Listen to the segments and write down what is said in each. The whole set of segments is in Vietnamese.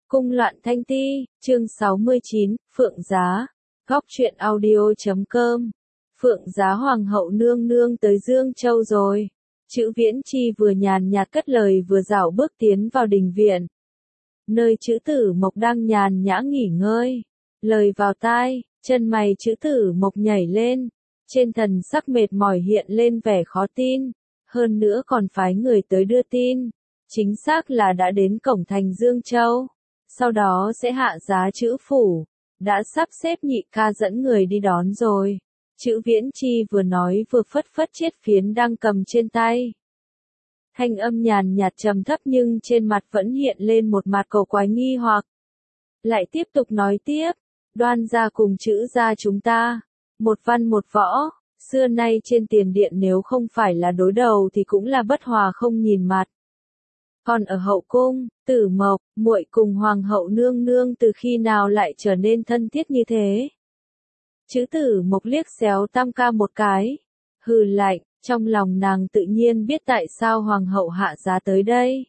Cung loạn thanh ti, chương 69, Phượng Giá, góc truyện audio.com. Phượng Giá hoàng hậu nương nương tới Dương Châu rồi. Chữ Viễn Chi vừa nhàn nhạt cất lời vừa dạo bước tiến vào đình viện. Nơi Chữ Tử Mộc đang nhàn nhã nghỉ ngơi. Lời vào tai, chân mày Chữ Tử Mộc nhảy lên. Trên thần sắc mệt mỏi hiện lên vẻ khó tin. Hơn nữa còn phái người tới đưa tin. Chính xác là đã đến cổng thành Dương Châu. Sau đó sẽ hạ giá Chữ phủ. Đã sắp xếp nhị ca dẫn người đi đón rồi. Chữ Viễn Chi vừa nói vừa phất phất chiếc phiến đang cầm trên tay. Thanh âm nhàn nhạt trầm thấp nhưng trên mặt vẫn hiện lên một mặt cầu quái nghi hoặc. Lại tiếp tục nói tiếp, Đoan gia cùng Chữ gia chúng ta, một văn một võ, xưa nay trên tiền điện nếu không phải là đối đầu thì cũng là bất hòa không nhìn mặt. Còn ở hậu cung, Tử Mộc, muội cùng hoàng hậu nương nương từ khi nào lại trở nên thân thiết như thế? Chữ Tử Mộc liếc xéo Tam ca một cái, hừ lạnh, trong lòng nàng tự nhiên biết tại sao hoàng hậu hạ giá tới đây.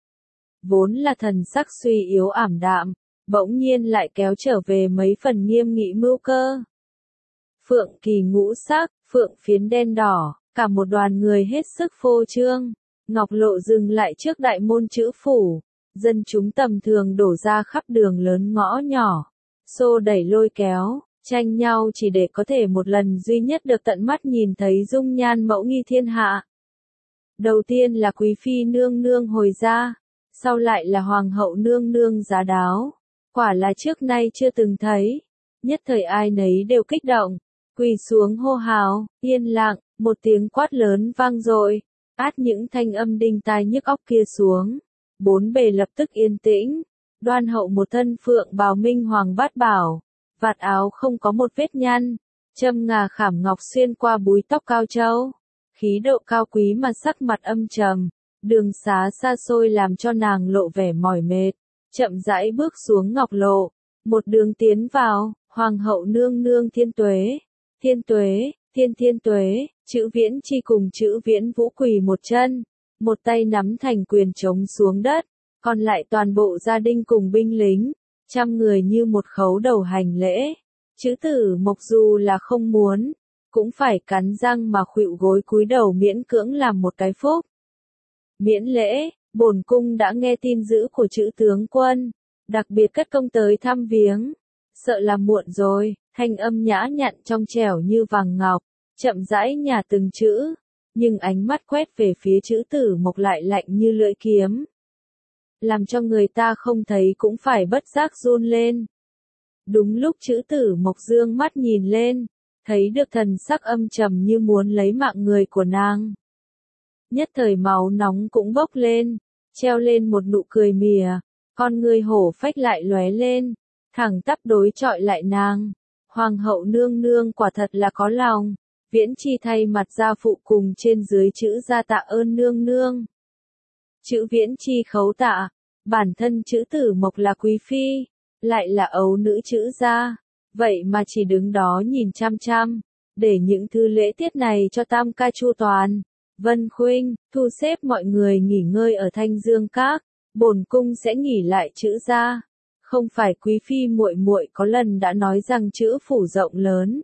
Vốn là thần sắc suy yếu ảm đạm, bỗng nhiên lại kéo trở về mấy phần nghiêm nghị mưu cơ. Phượng kỳ ngũ sắc, phượng phiến đen đỏ, cả một đoàn người hết sức phô trương. Ngọc lộ dừng lại trước đại môn Chữ phủ, dân chúng tầm thường đổ ra khắp đường lớn ngõ nhỏ, xô đẩy lôi kéo, tranh nhau chỉ để có thể một lần duy nhất được tận mắt nhìn thấy dung nhan mẫu nghi thiên hạ. Đầu tiên là quý phi nương nương hồi ra, sau lại là hoàng hậu nương nương giá đáo, quả là trước nay chưa từng thấy, nhất thời ai nấy đều kích động, quỳ xuống hô hào, yên lặng, một tiếng quát lớn vang dội. Át những thanh âm đinh tai nhức óc kia xuống, bốn bề lập tức yên tĩnh. Đoan hậu một thân phượng bào minh hoàng bát bảo, vạt áo không có một vết nhăn, châm ngà khảm ngọc xuyên qua búi tóc cao châu, khí độ cao quý mà sắc mặt âm trầm, đường xá xa xôi làm cho nàng lộ vẻ mỏi mệt, chậm rãi bước xuống ngọc lộ, một đường tiến vào, hoàng hậu nương nương thiên tuế, thiên tuế. Thiên tuế, Chữ Viễn Chi cùng Chữ Viễn Vũ quỳ một chân, một tay nắm thành quyền trống xuống đất, còn lại toàn bộ gia đình cùng binh lính, trăm người như một khấu đầu hành lễ. Chữ Tử Mộc dù là không muốn, cũng phải cắn răng mà khuỵu gối cúi đầu miễn cưỡng làm một cái phúc. Miễn lễ, bổn cung đã nghe tin dữ của Chữ tướng quân, đặc biệt cất công tới thăm viếng, sợ là muộn rồi. Thanh âm nhã nhặn trong trẻo như vàng ngọc, chậm rãi nhả từng chữ, nhưng ánh mắt quét về phía Chữ Tử Mộc lại lạnh như lưỡi kiếm. Làm cho người ta không thấy cũng phải bất giác run lên. Đúng lúc Chữ Tử Mộc dương mắt nhìn lên, thấy được thần sắc âm trầm như muốn lấy mạng người của nàng. Nhất thời máu nóng cũng bốc lên, treo lên một nụ cười mỉa, con người hổ phách lại lóe lên, thẳng tắp đối chọi lại nàng. Hoàng hậu nương nương quả thật là có lòng, Viễn Chi thay mặt gia phụ cùng trên dưới Chữ gia tạ ơn nương nương. Chữ Viễn Chi khấu tạ, bản thân Chữ Tử Mộc là quý phi, lại là ấu nữ Chữ gia, vậy mà chỉ đứng đó nhìn chăm chăm, để những thứ lễ tiết này cho Tam ca chu toàn. Vân Khuynh, thu xếp mọi người nghỉ ngơi ở Thanh Dương Các, bổn cung sẽ nghỉ lại Chữ gia. Không phải quý phi muội muội có lần đã nói rằng Chữ phủ rộng lớn.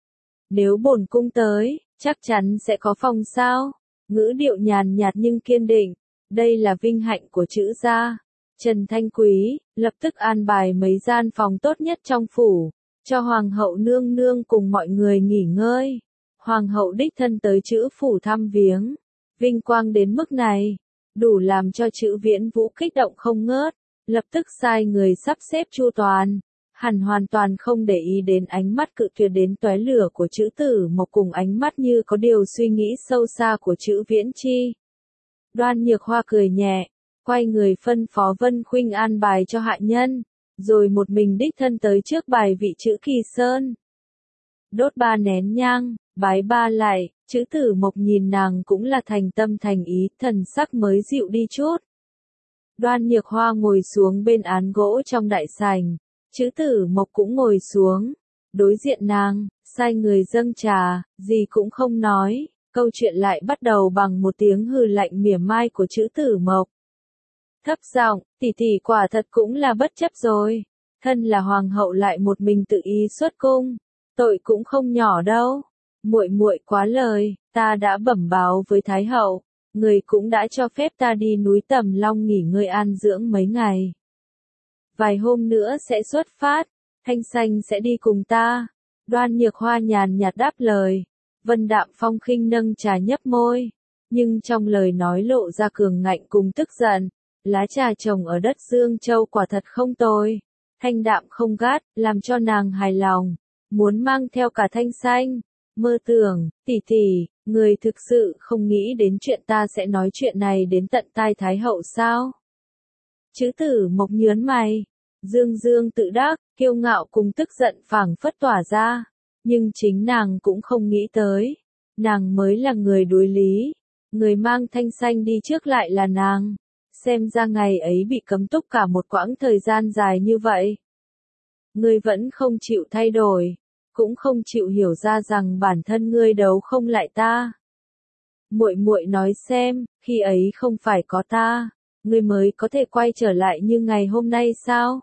Nếu bổn cung tới, chắc chắn sẽ có phòng sao? Ngữ điệu nhàn nhạt nhưng kiên định. Đây là vinh hạnh của Chữ gia. Trần Thanh Quý, lập tức an bài mấy gian phòng tốt nhất trong phủ, cho hoàng hậu nương nương cùng mọi người nghỉ ngơi. Hoàng hậu đích thân tới Chữ phủ thăm viếng. Vinh quang đến mức này, đủ làm cho Chữ Viễn Vũ kích động không ngớt. Lập tức sai người sắp xếp chu toàn, hẳn hoàn toàn không để ý đến ánh mắt cự tuyệt đến tóe lửa của Chữ Tử Mộc cùng ánh mắt như có điều suy nghĩ sâu xa của Chữ Viễn Chi. Đoan Nhược Hoa cười nhẹ, quay người phân phó Vân Khuynh an bài cho hạ nhân, rồi một mình đích thân tới trước bài vị Chữ Kỳ Sơn. Đốt 3 nén nhang, bái 3 lạy, Chữ Tử Mộc nhìn nàng cũng là thành tâm thành ý, thần sắc mới dịu đi chút. Đoan Nhược Hoa ngồi xuống bên án gỗ trong đại sảnh, Chữ Tử Mộc cũng ngồi xuống, đối diện nàng, sai người dâng trà, gì cũng không nói, câu chuyện lại bắt đầu bằng một tiếng hừ lạnh mỉa mai của Chữ Tử Mộc. thấp giọng, tỷ tỷ quả thật cũng là bất chấp rồi. Thân là hoàng hậu lại một mình tự ý xuất cung, tội cũng không nhỏ đâu. Muội muội quá lời, ta đã bẩm báo với thái hậu, người cũng đã cho phép ta đi núi Tầm Long nghỉ ngơi an dưỡng mấy ngày. Vài hôm nữa sẽ xuất phát, Thanh Xanh sẽ đi cùng ta. Đoan Nhược Hoa nhàn nhạt đáp lời. Vân Đạm Phong khinh nâng trà nhấp môi, nhưng trong lời nói lộ ra cường ngạnh cùng tức giận. Lá trà trồng ở đất Dương Châu quả thật không tồi, thanh đạm không gắt, làm cho nàng hài lòng. Muốn mang theo cả Thanh Xanh. Mơ tưởng, tỷ tỷ, người thực sự không nghĩ đến chuyện ta sẽ nói chuyện này đến tận tai Thái hậu sao? Chữ Tử Mộc nhớn mày, dương dương tự đắc, kiêu ngạo cùng tức giận phảng phất tỏa ra, nhưng chính nàng cũng không nghĩ tới, nàng mới là người đối lý, người mang Thanh Xanh đi trước lại là nàng, xem ra ngày ấy bị cấm túc cả một quãng thời gian dài như vậy. Ngươi vẫn không chịu thay đổi, cũng không chịu hiểu ra rằng bản thân ngươi đấu không lại ta. Muội muội nói xem, khi ấy không phải có ta, ngươi mới có thể quay trở lại như ngày hôm nay sao?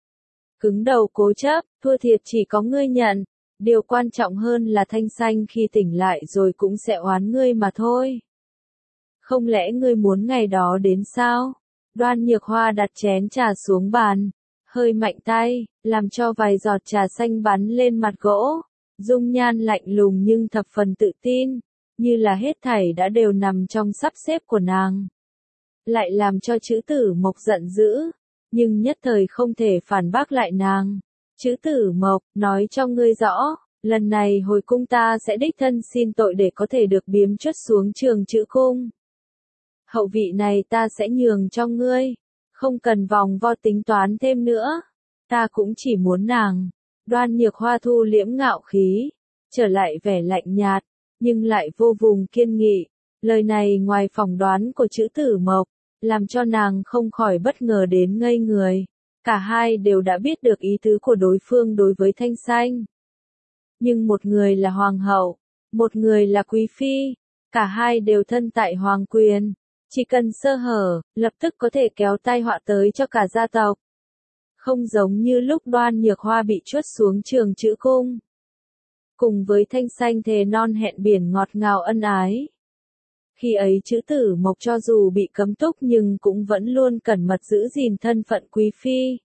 Cứng đầu cố chấp, thua thiệt chỉ có ngươi nhận, điều quan trọng hơn là Thanh Xanh khi tỉnh lại rồi cũng sẽ oán ngươi mà thôi. Không lẽ ngươi muốn ngày đó đến sao? Đoan Nhược Hoa đặt chén trà xuống bàn, hơi mạnh tay, làm cho vài giọt trà xanh bắn lên mặt gỗ, dung nhan lạnh lùng nhưng thập phần tự tin, như là hết thảy đã đều nằm trong sắp xếp của nàng. Lại làm cho Chữ Tử Mộc giận dữ, nhưng nhất thời không thể phản bác lại nàng. Chữ Tử Mộc, nói cho ngươi rõ, lần này hồi cung ta sẽ đích thân xin tội để có thể được biếm chất xuống Trường Chữ cung. Hậu vị này ta sẽ nhường cho ngươi, không cần vòng vo tính toán thêm nữa. Ta cũng chỉ muốn nàng. Đoan Nhược Hoa thu liễm ngạo khí, trở lại vẻ lạnh nhạt, nhưng lại vô vùng kiên nghị. Lời này ngoài phỏng đoán của Chữ Tử Mộc, làm cho nàng không khỏi bất ngờ đến ngây người. Cả hai đều đã biết được ý tứ của đối phương đối với Thanh Xanh. Nhưng một người là hoàng hậu, một người là quý phi, cả hai đều thân tại hoàng quyền. Chỉ cần sơ hở, lập tức có thể kéo tai họa tới cho cả gia tộc. Không giống như lúc Đoan Nhược Hoa bị chuất xuống Trường Chữ cung. Cùng với Thanh Xanh thề non hẹn biển ngọt ngào ân ái. Khi ấy Chữ Tử Mộc cho dù bị cấm túc nhưng cũng vẫn luôn cẩn mật giữ gìn thân phận quý phi.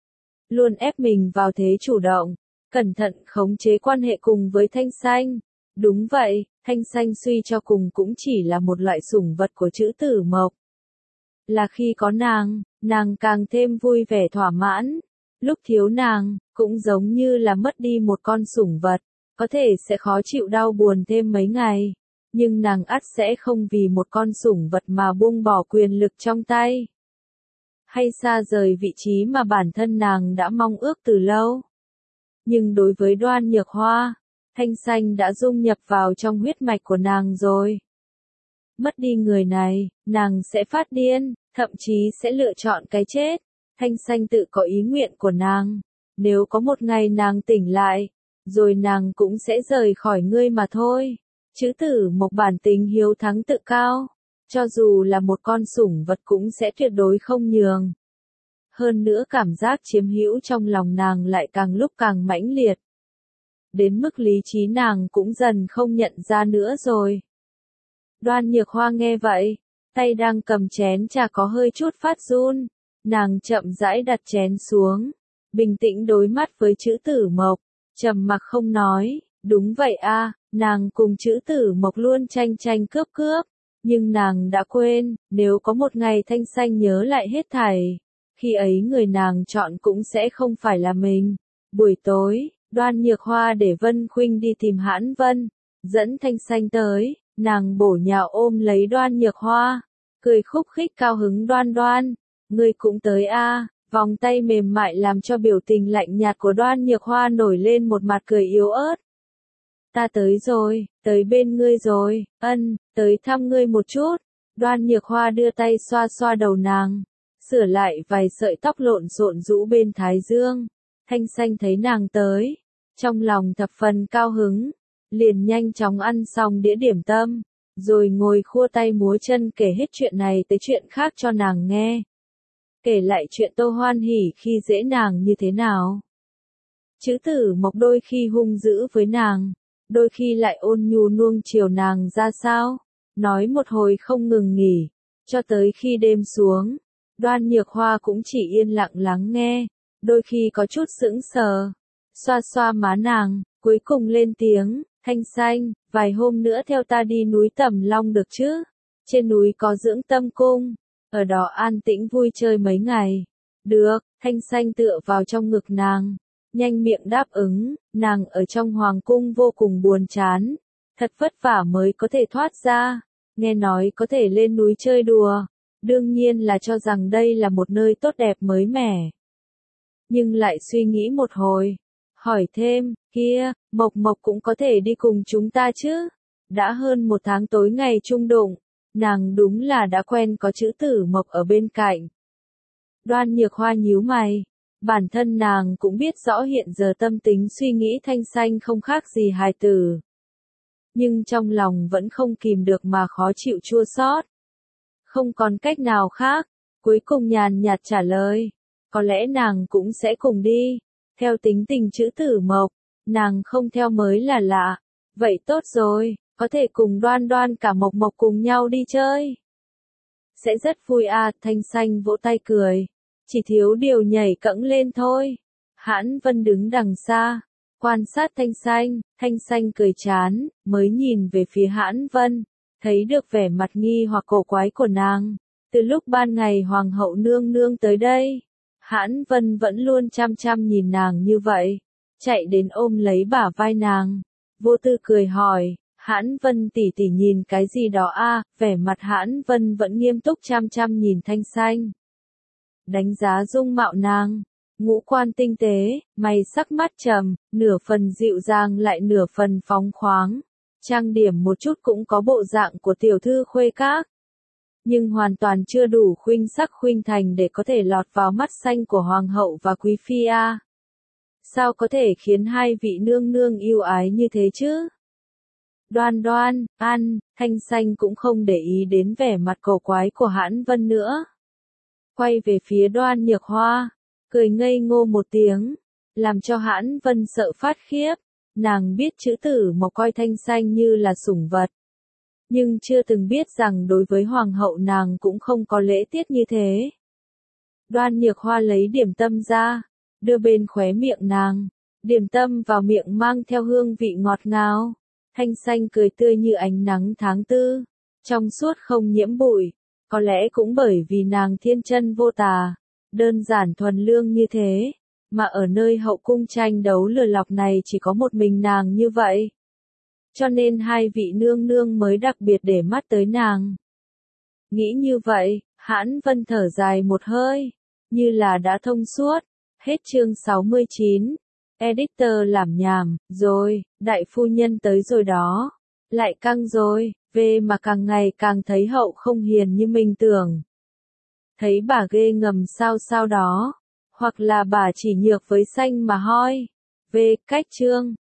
Luôn ép mình vào thế chủ động, cẩn thận khống chế quan hệ cùng với Thanh Xanh. Đúng vậy, Thanh Xanh suy cho cùng cũng chỉ là một loại sủng vật của Chữ Tử Mộc. Là khi có nàng càng thêm vui vẻ thỏa mãn. Lúc thiếu nàng, cũng giống như là mất đi một con sủng vật, có thể sẽ khó chịu đau buồn thêm mấy ngày. Nhưng nàng ắt sẽ không vì một con sủng vật mà buông bỏ quyền lực trong tay. Hay xa rời vị trí mà bản thân nàng đã mong ước từ lâu. Nhưng đối với Đoan Nhược Hoa, Thanh Xanh đã dung nhập vào trong huyết mạch của nàng rồi. Mất đi người này, nàng sẽ phát điên, thậm chí sẽ lựa chọn cái chết. Thanh Xanh tự có ý nguyện của nàng. Nếu có một ngày nàng tỉnh lại, rồi nàng cũng sẽ rời khỏi ngươi mà thôi. Chữ Tử Mộc bản tính hiếu thắng tự cao, cho dù là một con sủng vật cũng sẽ tuyệt đối không nhường. Hơn nữa cảm giác chiếm hữu trong lòng nàng lại càng lúc càng mãnh liệt. Đến mức lý trí nàng cũng dần không nhận ra nữa rồi. Đoan Nhược Hoa nghe vậy, tay đang cầm chén trà có hơi chút phát run, nàng chậm rãi đặt chén xuống, bình tĩnh đối mắt với Chữ Tử Mộc, trầm mặc không nói. Đúng vậy a, nàng cùng Chữ Tử Mộc luôn tranh tranh cướp cướp, nhưng nàng đã quên, nếu có một ngày Thanh Xanh nhớ lại hết thảy, khi ấy người nàng chọn cũng sẽ không phải là mình. Buổi tối, Đoan Nhược Hoa để Vân Khuynh đi tìm Hãn Vân, dẫn Thanh Xanh tới, nàng bổ nhào ôm lấy Đoan Nhược Hoa, cười khúc khích cao hứng Đoan Đoan, ngươi cũng tới a. Vòng tay mềm mại làm cho biểu tình lạnh nhạt của Đoan Nhược Hoa nổi lên một mặt cười yếu ớt. Ta tới rồi, tới bên ngươi rồi, tới thăm ngươi một chút. Đoan Nhược Hoa đưa tay xoa xoa đầu nàng, sửa lại vài sợi tóc lộn xộn rũ bên thái dương. Thanh Xanh thấy nàng tới, trong lòng thập phần cao hứng, liền nhanh chóng ăn xong đĩa điểm tâm, rồi ngồi khua tay múa chân kể hết chuyện này tới chuyện khác cho nàng nghe. kể lại chuyện Tô Hoan Hỉ khi dễ nàng như thế nào. Chữ Tử Mộc đôi khi hung dữ với nàng, đôi khi lại ôn nhu nuông chiều nàng ra sao, nói một hồi không ngừng nghỉ, cho tới khi đêm xuống, Đoan Nhược Hoa cũng chỉ yên lặng lắng nghe, đôi khi có chút sững sờ, xoa xoa má nàng, cuối cùng lên tiếng, Thanh Xanh, vài hôm nữa theo ta đi núi Tầm Long được chứ? Trên núi có dưỡng tâm cung, ở đó an tĩnh vui chơi mấy ngày. Được, Thanh Xanh tựa vào trong ngực nàng, nhanh miệng đáp ứng, nàng ở trong hoàng cung vô cùng buồn chán, thật vất vả mới có thể thoát ra, nghe nói có thể lên núi chơi đùa, đương nhiên là cho rằng đây là một nơi tốt đẹp mới mẻ. Nhưng lại suy nghĩ một hồi, hỏi thêm, kia, Mộc Mộc cũng có thể đi cùng chúng ta chứ? Đã hơn 1 tháng tối ngày chung đụng, nàng đúng là đã quen có Chữ Tử Mộc ở bên cạnh. Đoan Nhược Hoa nhíu mày, bản thân nàng cũng biết rõ hiện giờ tâm tính suy nghĩ Thanh Xanh không khác gì hài tử. Nhưng trong lòng vẫn không kìm được mà khó chịu chua xót. Không còn cách nào khác, cuối cùng nhàn nhạt trả lời, có lẽ nàng cũng sẽ cùng đi. Theo tính tình Chữ Tử Mộc, nàng không theo mới là lạ. Vậy tốt rồi, có thể cùng Đoan Đoan cả Mộc Mộc cùng nhau đi chơi. Sẽ rất vui à, Thanh Xanh vỗ tay cười. Chỉ thiếu điều nhảy cẫng lên thôi. Hãn Vân đứng đằng xa, quan sát Thanh Xanh cười chán, mới nhìn về phía Hãn Vân, thấy được vẻ mặt nghi hoặc cổ quái của nàng. Từ lúc ban ngày Hoàng hậu nương nương tới đây, Hãn Vân vẫn luôn chăm chăm nhìn nàng như vậy, chạy đến ôm lấy bả vai nàng, vô tư cười hỏi, Hãn Vân tỷ tỷ nhìn cái gì đó a? Vẻ mặt Hãn Vân vẫn nghiêm túc chăm chăm nhìn Thanh Xanh. Đánh giá dung mạo nàng, ngũ quan tinh tế, mày sắc mắt trầm, nửa phần dịu dàng lại nửa phần phóng khoáng, trang điểm một chút cũng có bộ dạng của tiểu thư khuê các. Nhưng hoàn toàn chưa đủ khuynh sắc khuynh thành để có thể lọt vào mắt xanh của hoàng hậu và quý phi a. Sao có thể khiến hai vị nương nương yêu ái như thế chứ? Đoan Đoan, Thanh Xanh cũng không để ý đến vẻ mặt cổ quái của Hãn Vân nữa. Quay về phía Đoan Nhược Hoa, cười ngây ngô một tiếng, làm cho Hãn Vân sợ phát khiếp. Nàng biết Chữ Tử Mộc coi Thanh Xanh như là sủng vật, nhưng chưa từng biết rằng đối với hoàng hậu nàng cũng không có lễ tiết như thế. Đoan Nhược Hoa lấy điểm tâm ra, đưa bên khóe miệng nàng, điểm tâm vào miệng mang theo hương vị ngọt ngào. Thanh Xanh cười tươi như ánh nắng tháng tư, trong suốt không nhiễm bụi, có lẽ cũng bởi vì nàng thiên chân vô tà, đơn giản thuần lương như thế, mà ở nơi hậu cung tranh đấu lừa lọc này chỉ có một mình nàng như vậy. Cho nên hai vị nương nương mới đặc biệt để mắt tới nàng. Nghĩ như vậy, Hãn Vân thở dài một hơi, như là đã thông suốt. Hết chương 69. Editor làm nhảm, rồi, đại phu nhân tới rồi đó. Lại căng rồi, về mà càng ngày càng thấy hậu không hiền như mình tưởng. Thấy bà ghê ngầm sao đó, hoặc là bà chỉ nhược với xanh mà hoi. Về, cách chương.